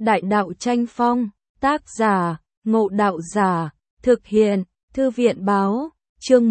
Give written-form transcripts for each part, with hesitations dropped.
Đại đạo tranh phong, tác giả, Ngộ Đạo Giả, thực hiện, Thư viện báo, chương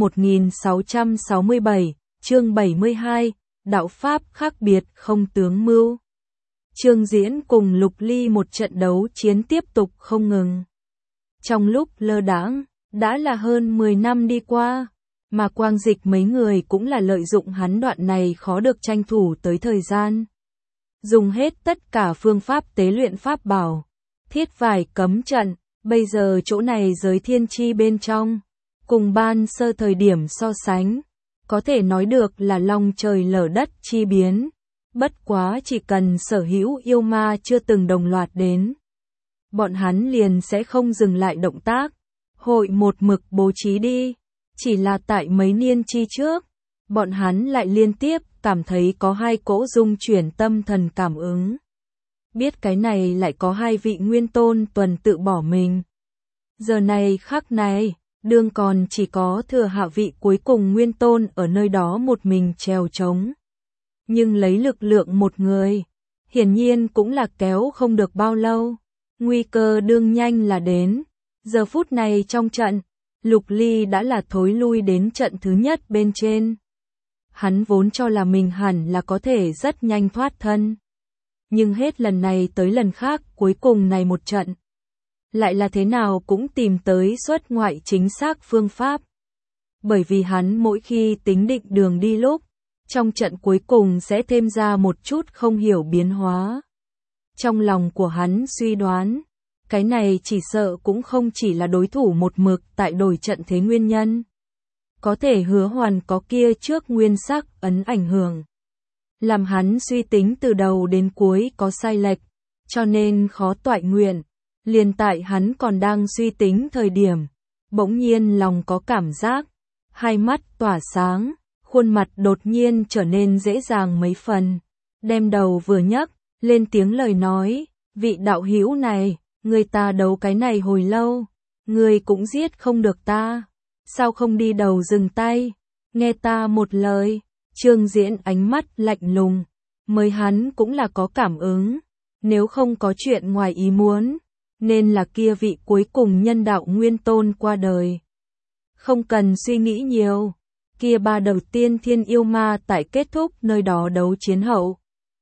1667, chương 72, đạo pháp khác biệt không tướng mưu. Trương Diễn cùng Lục Ly một trận đấu chiến tiếp tục không ngừng. Trong lúc lơ đãng, đã là hơn 10 năm đi qua, mà Quang Dịch mấy người cũng là lợi dụng hắn đoạn này khó được tranh thủ tới thời gian. Dùng hết tất cả phương pháp tế luyện pháp bảo, thiết vải cấm trận, bây giờ chỗ này giới thiên chi bên trong, cùng ban sơ thời điểm so sánh, có thể nói được là long trời lở đất chi biến, bất quá chỉ cần sở hữu yêu ma chưa từng đồng loạt đến. Bọn hắn liền sẽ không dừng lại động tác, hội một mực bố trí đi, chỉ là tại mấy niên chi trước, bọn hắn lại liên tiếp cảm thấy có hai cỗ dung chuyển tâm thần cảm ứng. Biết cái này lại có hai vị nguyên tôn tuần tự bỏ mình. Giờ này khắc này, đương còn chỉ có thừa hạ vị cuối cùng nguyên tôn ở nơi đó một mình trèo trống. Nhưng lấy lực lượng một người, hiển nhiên cũng là kéo không được bao lâu. Nguy cơ đương nhanh là đến. Giờ phút này trong trận, Lục Ly đã là thối lui đến trận thứ nhất bên trên. Hắn vốn cho là mình hẳn là có thể rất nhanh thoát thân. Nhưng hết lần này tới lần khác cuối cùng này một trận. Lại là thế nào cũng tìm tới xuất ngoại chính xác phương pháp. Bởi vì hắn mỗi khi tính định đường đi lúc, trong trận cuối cùng sẽ thêm ra một chút không hiểu biến hóa. Trong lòng của hắn suy đoán, cái này chỉ sợ cũng không chỉ là đối thủ một mực tại đổi trận thế nguyên nhân. Có thể hứa hoàn có kia trước nguyên sắc ấn ảnh hưởng. Làm hắn suy tính từ đầu đến cuối có sai lệch, cho nên khó toại nguyện. Liền tại hắn còn đang suy tính thời điểm, bỗng nhiên lòng có cảm giác, hai mắt tỏa sáng, khuôn mặt đột nhiên trở nên dễ dàng mấy phần. Đem đầu vừa nhấc, lên tiếng lời nói, vị đạo hữu này, người ta đấu cái này hồi lâu, người cũng giết không được ta. Sao không đi đầu dừng tay, nghe ta một lời. Trương Diễn ánh mắt lạnh lùng, mới hắn cũng là có cảm ứng, nếu không có chuyện ngoài ý muốn, nên là kia vị cuối cùng nhân đạo nguyên tôn qua đời. Không cần suy nghĩ nhiều, kia ba đầu tiên thiên yêu ma tại kết thúc nơi đó đấu chiến hậu.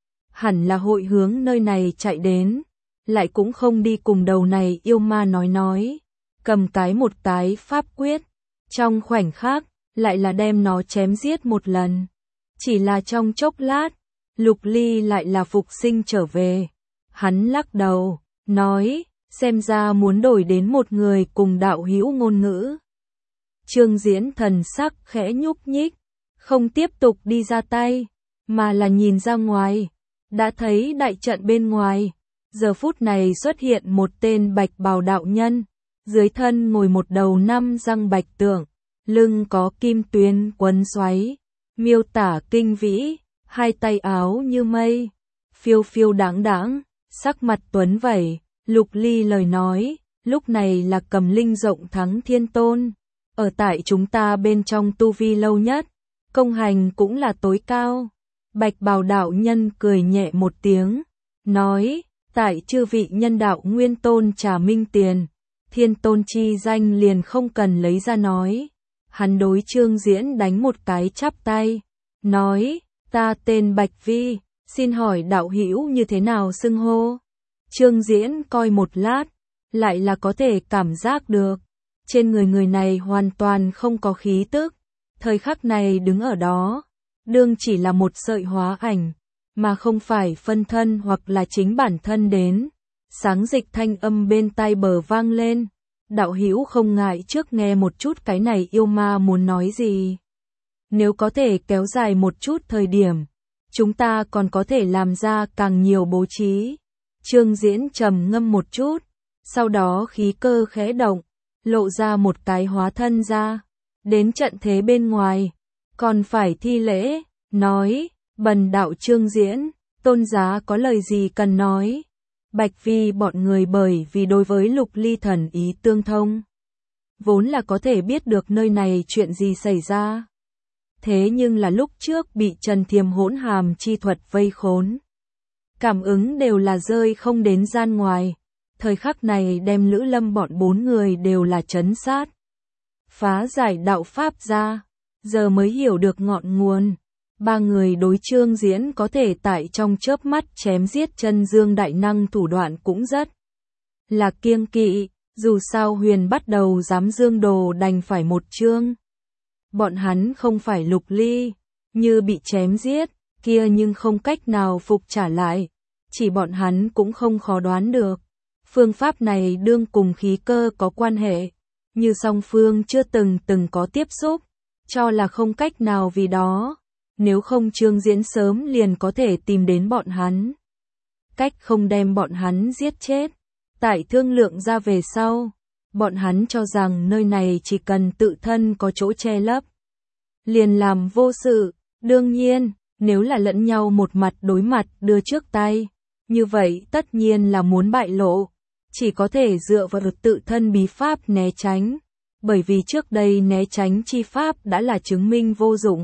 Hẳn là hội hướng nơi này chạy đến, lại cũng không đi cùng đầu này yêu ma nói, cầm cái một cái pháp quyết. Trong khoảnh khắc, lại là đem nó chém giết một lần. Chỉ là trong chốc lát, Lục Ly lại là phục sinh trở về. Hắn lắc đầu, nói, xem ra muốn đổi đến một người cùng đạo hữu ngôn ngữ. Trương Diễn thần sắc khẽ nhúc nhích, không tiếp tục đi ra tay, mà là nhìn ra ngoài. Đã thấy đại trận bên ngoài, giờ phút này xuất hiện một tên bạch bào đạo nhân. Dưới thân ngồi một đầu năm răng bạch tượng, lưng có kim tuyến quấn xoáy, miêu tả kinh vĩ, hai tay áo như mây, phiêu phiêu đáng đáng, sắc mặt tuấn vẩy. Lục Ly lời nói, lúc này là cầm linh rộng thắng thiên tôn, ở tại chúng ta bên trong tu vi lâu nhất, công hành cũng là tối cao. Bạch bào đạo nhân cười nhẹ một tiếng, nói, tại chư vị nhân đạo nguyên tôn trà minh tiền. Thiên tôn chi danh liền không cần lấy ra nói. Hắn đối Trương Diễn đánh một cái chắp tay, nói, ta tên Bạch Vi, xin hỏi đạo hữu như thế nào xưng hô. Trương Diễn coi một lát, lại là có thể cảm giác được, trên người này hoàn toàn không có khí tức. Thời khắc này đứng ở đó, đương chỉ là một sợi hóa ảnh, mà không phải phân thân hoặc là chính bản thân đến. Sáng dịch thanh âm bên tai bờ vang lên, đạo hữu không ngại trước nghe một chút cái này yêu ma muốn nói gì. Nếu có thể kéo dài một chút thời điểm, chúng ta còn có thể làm ra càng nhiều bố trí. Trương Diễn trầm ngâm một chút, sau đó khí cơ khẽ động, lộ ra một cái hóa thân ra, đến trận thế bên ngoài, còn phải thi lễ, nói, bần đạo Trương Diễn, tôn giá có lời gì cần nói. Bạch Vi bọn người bởi vì đối với Lục Ly thần ý tương thông, vốn là có thể biết được nơi này chuyện gì xảy ra. Thế nhưng là lúc trước bị Trần Thiềm hỗn hàm chi thuật vây khốn. cảm ứng đều là rơi không đến gian ngoài. Thời khắc này đem Lữ Lâm bọn 4 người đều là trấn sát. Phá giải đạo pháp ra, giờ mới hiểu được ngọn nguồn. 3 người đối Trương Diễn có thể tại trong chớp mắt chém giết chân dương đại năng thủ đoạn cũng rất là kiêng kỵ, dù sao Huyền bắt đầu dám dương đồ đành phải một chương. Bọn hắn không phải Lục Ly, như bị chém giết, kia nhưng không cách nào phục trả lại, chỉ bọn hắn cũng không khó đoán được. Phương pháp này đương cùng khí cơ có quan hệ, như song phương chưa từng có tiếp xúc, cho là không cách nào vì đó, nếu không Trương Diễn sớm liền có thể tìm đến bọn hắn. Cách không đem bọn hắn giết chết, tại thương lượng ra về sau, bọn hắn cho rằng nơi này chỉ cần tự thân có chỗ che lấp, liền làm vô sự, đương nhiên, nếu là lẫn nhau một mặt đối mặt đưa trước tay, như vậy tất nhiên là muốn bại lộ, chỉ có thể dựa vào tự thân bí pháp né tránh, bởi vì trước đây né tránh chi pháp đã là chứng minh vô dụng.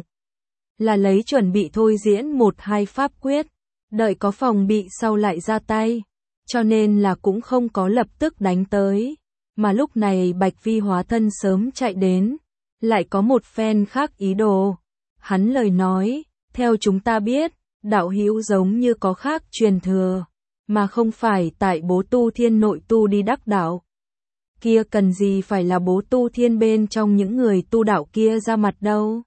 Là lấy chuẩn bị thôi diễn 1-2 pháp quyết, đợi có phòng bị sau lại ra tay, cho nên là cũng không có lập tức đánh tới, mà lúc này Bạch Vi hóa thân sớm chạy đến, lại có một phen khác ý đồ. Hắn lời nói, theo chúng ta biết, đạo hữu giống như có khác truyền thừa, mà không phải tại Bố Tu Thiên nội tu đi đắc đạo. Kia cần gì phải là Bố Tu Thiên bên trong những người tu đạo kia ra mặt đâu.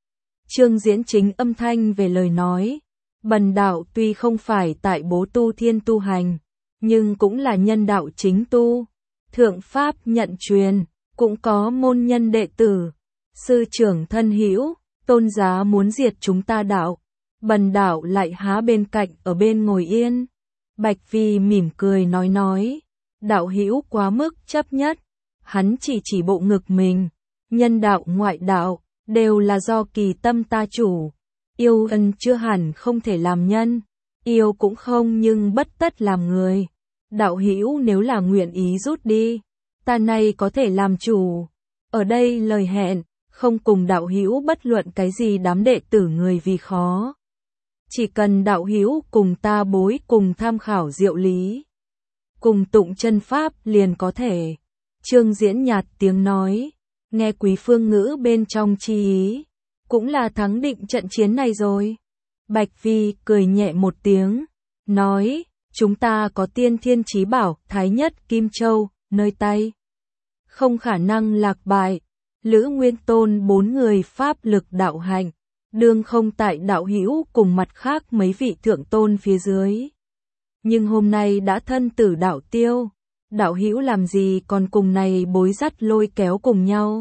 Trương Diễn chính âm thanh về lời nói, bần đạo tuy không phải tại Bố Tu Thiên tu hành, nhưng cũng là nhân đạo chính tu, thượng pháp nhận truyền, cũng có môn nhân đệ tử, sư trưởng thân hữu, tôn giá muốn diệt chúng ta đạo, bần đạo lại há bên cạnh ở bên ngồi yên. Bạch Vi mỉm cười nói, đạo hữu quá mức chấp nhất, hắn chỉ bộ ngực mình, nhân đạo ngoại đạo, đều là do kỳ tâm ta chủ, yêu ân chưa hẳn không thể làm nhân, yêu cũng không nhưng bất tất làm người, đạo hữu nếu là nguyện ý rút đi, ta nay có thể làm chủ, ở đây lời hẹn, không cùng đạo hữu bất luận cái gì đám đệ tử người vì khó. Chỉ cần đạo hữu cùng ta bối cùng tham khảo diệu lý, cùng tụng chân pháp liền có thể. Trương Diễn nhạt tiếng nói, nghe Quý Phương ngữ bên trong chi ý, cũng là thắng định trận chiến này rồi. Bạch Vi cười nhẹ một tiếng, nói, chúng ta có tiên thiên chí bảo, thái nhất Kim Châu, nơi tay. Không khả năng lạc bại, Lữ Nguyên Tôn 4 người pháp lực đạo hạnh, đương không tại đạo hữu cùng mặt khác mấy vị thượng tôn phía dưới. Nhưng hôm nay đã thân tử đạo tiêu, đạo hữu làm gì còn cùng này bối dắt lôi kéo cùng nhau.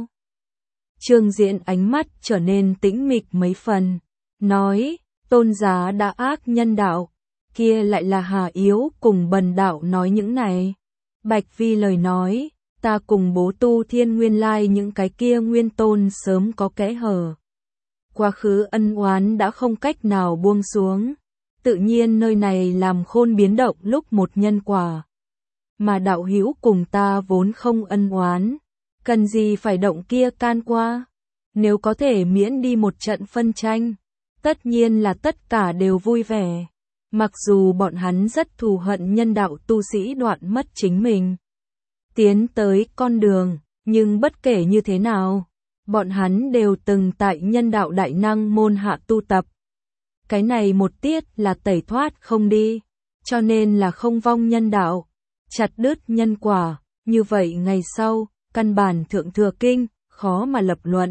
Trương Diễn ánh mắt trở nên tĩnh mịch mấy phần, nói, tôn giá đã ác nhân đạo, kia lại là hà yếu cùng bần đạo nói những này. Bạch Vi lời nói, ta cùng Bố Tu Thiên nguyên lai những cái kia nguyên tôn sớm có kẽ hở. Quá khứ ân oán đã không cách nào buông xuống, tự nhiên nơi này làm khôn biến động lúc một nhân quả. Mà đạo hữu cùng ta vốn không ân oán, cần gì phải động kia can qua, nếu có thể miễn đi một trận phân tranh, tất nhiên là tất cả đều vui vẻ. Mặc dù bọn hắn rất thù hận nhân đạo tu sĩ đoạn mất chính mình tiến tới con đường, nhưng bất kể như thế nào, bọn hắn đều từng tại nhân đạo đại năng môn hạ tu tập. Cái này một tiết là tẩy thoát không đi, cho nên là không vong nhân đạo, chặt đứt nhân quả, như vậy ngày sau, căn bản thượng thừa kinh, khó mà lập luận.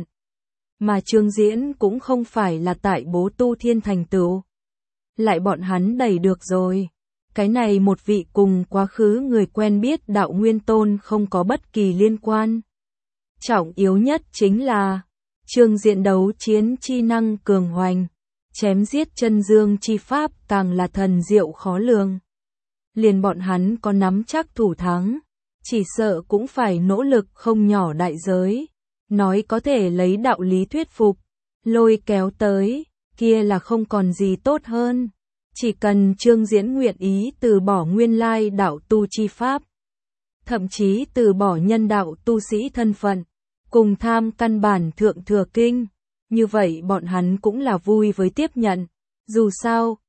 Mà Trương Diễn cũng không phải là tại Bố Tu Thiên thành tựu, lại bọn hắn đẩy được rồi. Cái này một vị cùng quá khứ người quen biết đạo nguyên tôn không có bất kỳ liên quan. Trọng yếu nhất chính là, Trương Diễn đấu chiến chi năng cường hoành, chém giết chân dương chi pháp càng là thần diệu khó lường. Liền bọn hắn có nắm chắc thủ thắng, chỉ sợ cũng phải nỗ lực không nhỏ đại giới, nói có thể lấy đạo lý thuyết phục, lôi kéo tới, kia là không còn gì tốt hơn. Chỉ cần Trương Diễn nguyện ý từ bỏ nguyên lai đạo tu chi pháp, thậm chí từ bỏ nhân đạo tu sĩ thân phận, cùng tham căn bản thượng thừa kinh, như vậy bọn hắn cũng là vui với tiếp nhận. Dù sao,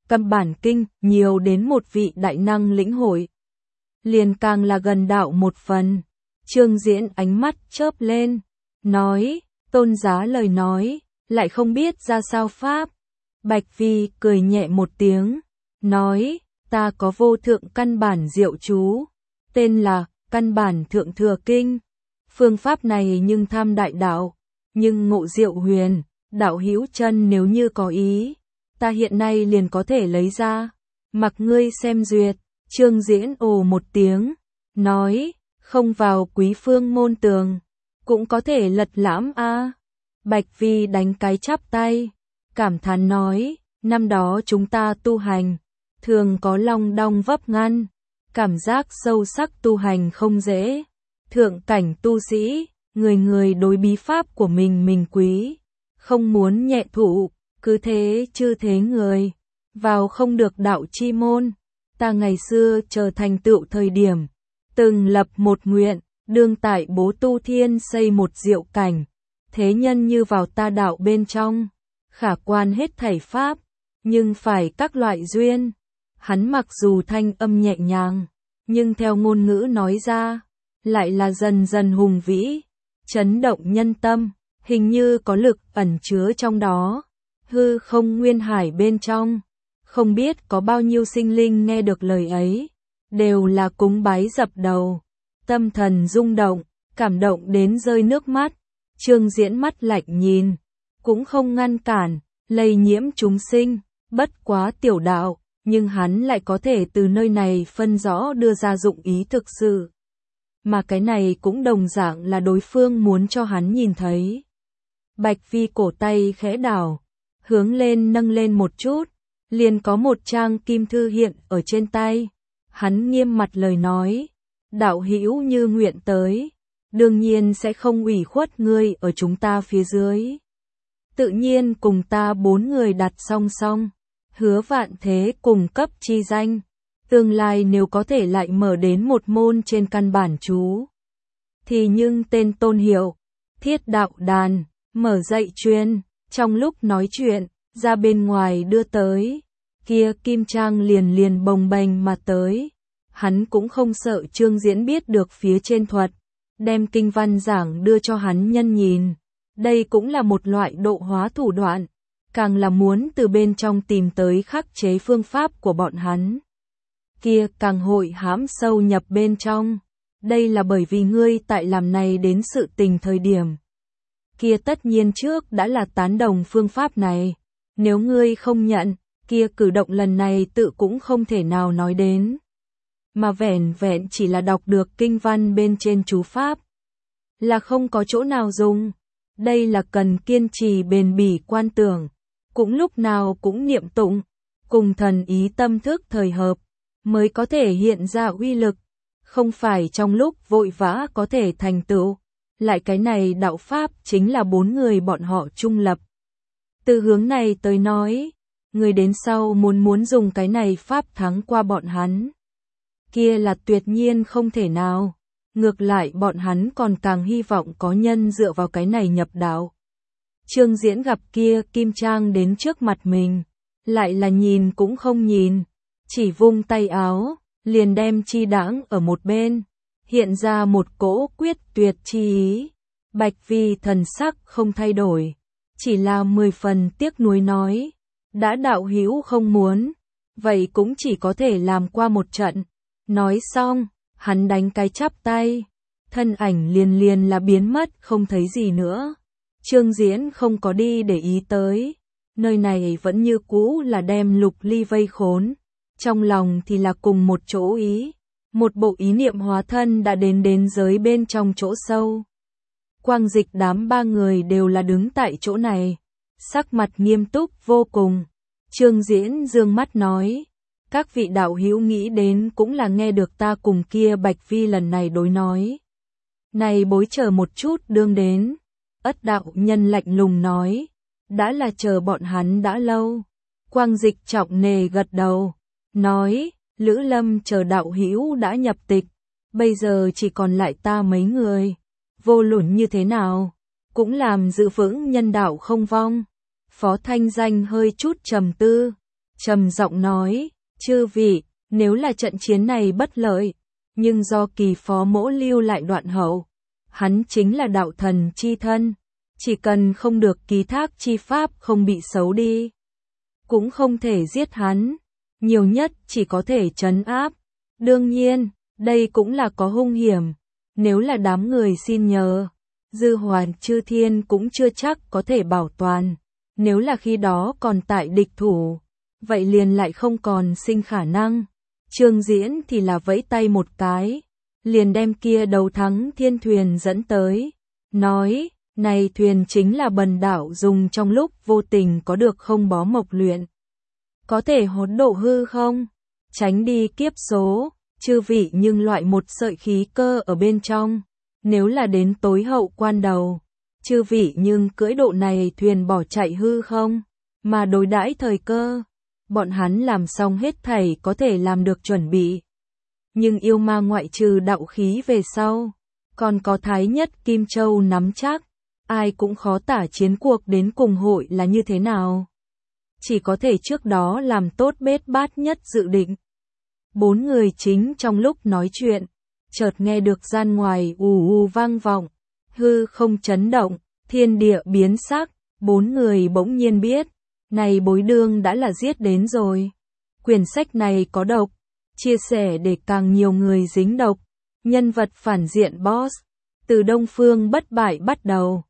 căn bản kinh, nhiều đến một vị đại năng lĩnh hội. Liền càng là gần đạo một phần. Trương Diễn ánh mắt chớp lên, nói, tôn giá lời nói, lại không biết ra sao pháp. Bạch Vi cười nhẹ một tiếng, nói, ta có vô thượng căn bản diệu chú, tên là căn bản thượng thừa kinh. Phương pháp này nhưng tham đại đạo, nhưng ngộ diệu huyền, đạo hữu chân nếu như có ý, ta hiện nay liền có thể lấy ra, mặc ngươi xem duyệt. Trương Diễn ồ một tiếng, nói, không vào quý phương môn tường, cũng có thể lật lãm a. Bạch Vi đánh cái chắp tay, cảm thán nói, năm đó chúng ta tu hành, thường có long đong vấp ngăn, cảm giác sâu sắc tu hành không dễ. Thượng cảnh tu sĩ, người người đối bí pháp của mình quý, không muốn nhẹ thụ, cứ thế chư thế người, vào không được đạo chi môn. Ta ngày xưa chờ thành tựu thời điểm, từng lập một nguyện, đương tại bố tu thiên xây một diệu cảnh, thế nhân như vào ta đạo bên trong, khả quan hết thảy pháp, nhưng phải các loại duyên. Hắn mặc dù thanh âm nhẹ nhàng, nhưng theo ngôn ngữ nói ra, lại là dần dần hùng vĩ, chấn động nhân tâm, hình như có lực ẩn chứa trong đó, hư không nguyên hải bên trong. Không biết có bao nhiêu sinh linh nghe được lời ấy, đều là cúng bái dập đầu, tâm thần rung động, cảm động đến rơi nước mắt. Trương Diễn mắt lạnh nhìn, cũng không ngăn cản, lây nhiễm chúng sinh, bất quá tiểu đạo, nhưng hắn lại có thể từ nơi này phân rõ đưa ra dụng ý thực sự. Mà cái này cũng đồng dạng là đối phương muốn cho hắn nhìn thấy. Bạch Vi cổ tay khẽ đảo, hướng lên nâng lên một chút, liền có một trang kim thư hiện ở trên tay. Hắn nghiêm mặt lời nói, đạo hữu như nguyện tới, đương nhiên sẽ không ủy khuất ngươi ở chúng ta phía dưới. Tự nhiên cùng ta 4 người đặt song song, hứa vạn thế cùng cấp chi danh, tương lai nếu có thể lại mở đến một môn trên căn bản chú, thì nhưng tên tôn hiệu, Thiết Đạo Đàn, mở dạy chuyên. Trong lúc nói chuyện, ra bên ngoài đưa tới, kia kim trang liền bồng bềnh mà tới. Hắn cũng không sợ Trương Diễn biết được phía trên thuật, đem kinh văn giảng đưa cho hắn nhân nhìn. Đây cũng là một loại độ hóa thủ đoạn, càng là muốn từ bên trong tìm tới khắc chế phương pháp của bọn hắn. Kia càng hội hãm sâu nhập bên trong. Đây là bởi vì ngươi tại làm này đến sự tình thời điểm. Kia tất nhiên trước đã là tán đồng phương pháp này. Nếu ngươi không nhận, kia cử động lần này tự cũng không thể nào nói đến. Mà vẻn vẹn chỉ là đọc được kinh văn bên trên chú pháp, là không có chỗ nào dùng. Đây là cần kiên trì bền bỉ quan tưởng, cũng lúc nào cũng niệm tụng, cùng thần ý tâm thức thời hợp, mới có thể hiện ra uy lực, không phải trong lúc vội vã có thể thành tựu. Lại cái này đạo pháp chính là 4 người bọn họ trung lập. Từ hướng này tới nói, người đến sau muốn dùng cái này pháp thắng qua bọn hắn, kia là tuyệt nhiên không thể nào. Ngược lại bọn hắn còn càng hy vọng có nhân dựa vào cái này nhập đạo. Trương Diễn gặp kia kim trang đến trước mặt mình, lại là nhìn cũng không nhìn, chỉ vung tay áo, liền đem chi đãng ở một bên, hiện ra một cỗ quyết tuyệt chi ý. Bạch Vi thần sắc không thay đổi, chỉ là 10 phần tiếc nuối nói, đã đạo hữu không muốn, vậy cũng chỉ có thể làm qua một trận. Nói xong, hắn đánh cái chắp tay, thân ảnh liền là biến mất không thấy gì nữa. Trương Diễn không có đi để ý tới, nơi này vẫn như cũ là đem Lục Ly vây khốn, trong lòng thì là cùng một chỗ ý, một bộ ý niệm hóa thân đã đến giới bên trong chỗ sâu. Quang Dịch đám 3 người đều là đứng tại chỗ này, sắc mặt nghiêm túc vô cùng. Trương Diễn dương mắt nói, các vị đạo hữu nghĩ đến cũng là nghe được ta cùng kia Bạch Vi lần này đối nói. Này bối chờ một chút đương đến. Ất đạo nhân lạnh lùng nói, đã là chờ bọn hắn đã lâu. Quang Dịch trọng nề gật đầu, nói, Lữ Lâm chờ đạo hữu đã nhập tịch, bây giờ chỉ còn lại ta mấy người, vô luận như thế nào, cũng làm giữ vững nhân đạo không vong. Phó Thanh Danh hơi chút trầm tư, trầm giọng nói, chư vị, nếu là trận chiến này bất lợi, nhưng do Kỳ Phó Mỗ lưu lại đoạn hậu, hắn chính là đạo thần chi thân, chỉ cần không được ký thác chi pháp không bị xấu đi, cũng không thể giết hắn, nhiều nhất chỉ có thể trấn áp. Đương nhiên, đây cũng là có hung hiểm, nếu là đám người xin nhờ, Dư Hoàn Chư Thiên cũng chưa chắc có thể bảo toàn, nếu là khi đó còn tại địch thủ, vậy liền lại không còn sinh khả năng. Trương Diễn thì là vẫy tay một cái, liền đem kia đầu thắng thiên thuyền dẫn tới, nói, này thuyền chính là bần đạo dùng trong lúc vô tình có được không bó mộc luyện. Có thể hỗn độ hư không? Tránh đi kiếp số, chư vị nhưng loại một sợi khí cơ ở bên trong, nếu là đến tối hậu quan đầu, chư vị nhưng cưỡi độ này thuyền bỏ chạy hư không? Mà đối đãi thời cơ, bọn hắn làm xong hết thảy có thể làm được chuẩn bị. Nhưng yêu ma ngoại trừ đạo khí về sau, còn có Thái Nhất Kim Châu nắm chắc, ai cũng khó tả chiến cuộc đến cùng hội là như thế nào. Chỉ có thể trước đó làm tốt bết bát nhất dự định. Bốn người chính trong lúc nói chuyện, chợt nghe được gian ngoài ù ù vang vọng, hư không chấn động, thiên địa biến sắc, bốn người bỗng nhiên biết, này Bối Đương đã là giết đến rồi. Quyển sách này có độc, chia sẻ để càng nhiều người dính độc, nhân vật phản diện boss, từ Đông Phương bất bại bắt đầu.